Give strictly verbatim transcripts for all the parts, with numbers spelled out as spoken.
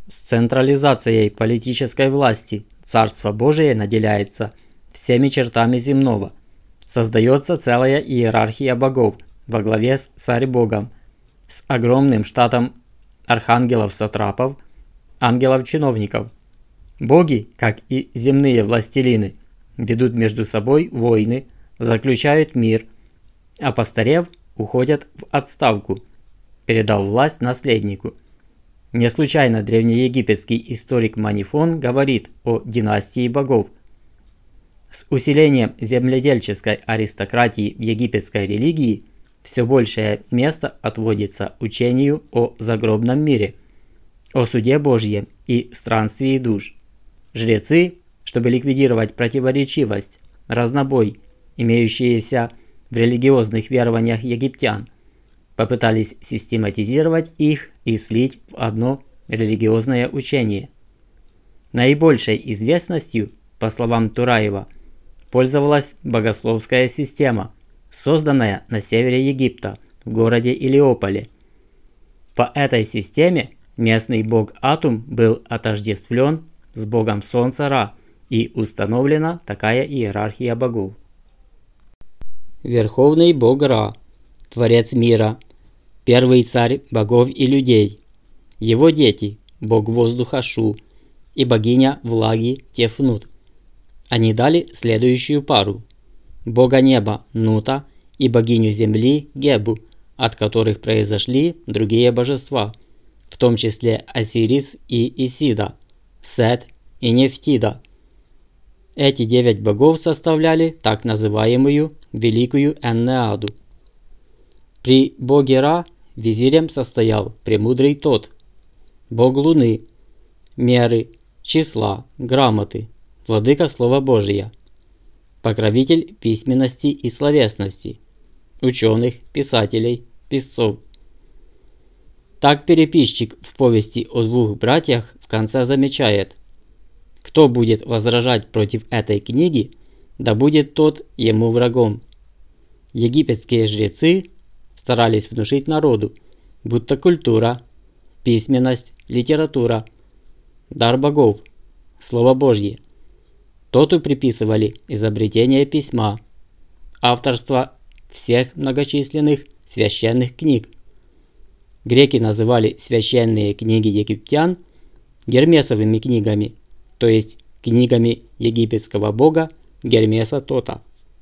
С централизацией политической власти Царство Божие наделяется всеми чертами земного. Создается целая иерархия богов во главе с Царь-Богом, с огромным штатом архангелов-сатрапов, ангелов-чиновников. Боги, как и земные властелины, ведут между собой войны, заключают мир, а постарев, уходят в отставку, передав власть наследнику. Не случайно древнеегипетский историк Манифон говорит о династии богов. С усилением земледельческой аристократии в египетской религии все большее место отводится учению о загробном мире, о суде Божьем и странствии душ. Жрецы, чтобы ликвидировать противоречивость, разнобой, имеющиеся в религиозных верованиях египтян, попытались систематизировать их и слить в одно религиозное учение. Наибольшей известностью, по словам Тураева, пользовалась богословская система, созданная на севере Египта, в городе Илиополе. По этой системе местный бог Атум был отождествлен с богом солнца Ра, и установлена такая иерархия богов. Верховный бог Ра, творец мира, первый царь богов и людей. Его дети – бог воздуха Шу и богиня влаги Тефнут. Они дали следующую пару – бога неба Нута и богиню земли Гебу, от которых произошли другие божества, в том числе Осирис и Исида, Сет и Нефтида. Эти девять богов составляли так называемую Великую Эннеаду. При боге Ра визирем состоял премудрый Тот, бог Луны, меры, числа, грамоты, владыка Слова Божия, покровитель письменности и словесности, ученых, писателей, писцов. Так переписчик в повести о двух братьях в конце замечает: кто будет возражать против этой книги, да будет тот ему врагом. Египетские жрецы старались внушить народу, будто культура, письменность, литература, дар богов, Слово Божье. Тоту приписывали изобретение письма, авторство всех многочисленных священных книг. Греки называли священные книги египтян Гермесовыми книгами, то есть книгами египетского бога Гермеса Тота.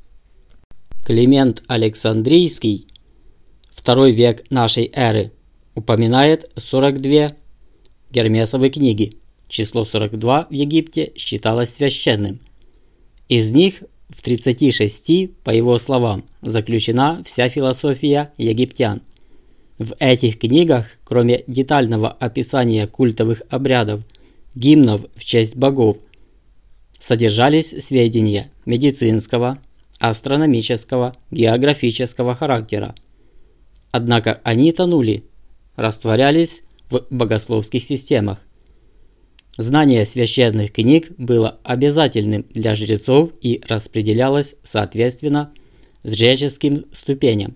Климент Александрийский, второй век нашей эры, упоминает сорок две Гермесовы книги. Число сорок два в Египте считалось священным. Из них в тридцати шести, по его словам, заключена вся философия египтян. В этих книгах, кроме детального описания культовых обрядов, гимнов в честь богов, содержались сведения медицинского, астрономического, географического характера. Однако они тонули, растворялись в богословских системах. Знание священных книг было обязательным для жрецов и распределялось соответственно жреческим ступеням.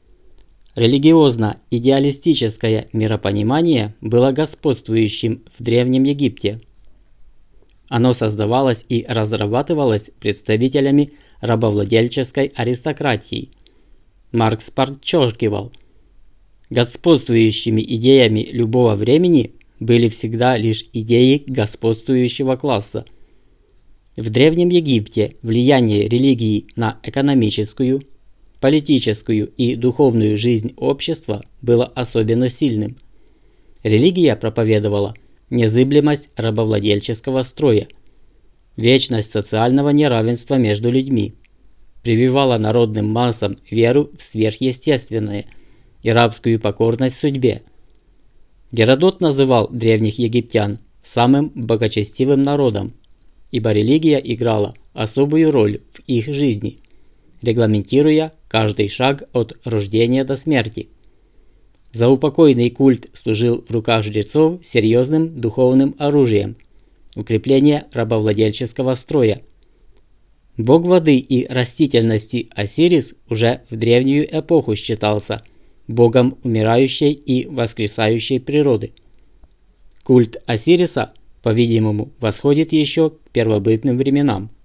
Религиозно-идеалистическое миропонимание было господствующим в Древнем Египте. Оно создавалось и разрабатывалось представителями рабовладельческой аристократии. Маркс подчеркивал: господствующими идеями любого времени были всегда лишь идеи господствующего класса. В Древнем Египте влияние религии на экономическую, политическую и духовную жизнь общества было особенно сильным. Религия проповедовала незыблемость рабовладельческого строя, вечность социального неравенства между людьми, прививала народным массам веру в сверхъестественное и рабскую покорность судьбе. Геродот называл древних египтян самым богочестивым народом, ибо религия играла особую роль в их жизни, регламентируя каждый шаг от рождения до смерти. Заупокойный культ служил в руках жрецов серьезным духовным оружием укрепления рабовладельческого строя. Бог воды и растительности Осирис уже в древнюю эпоху считался богом умирающей и воскресающей природы. Культ Осириса, по-видимому, восходит еще к первобытным временам.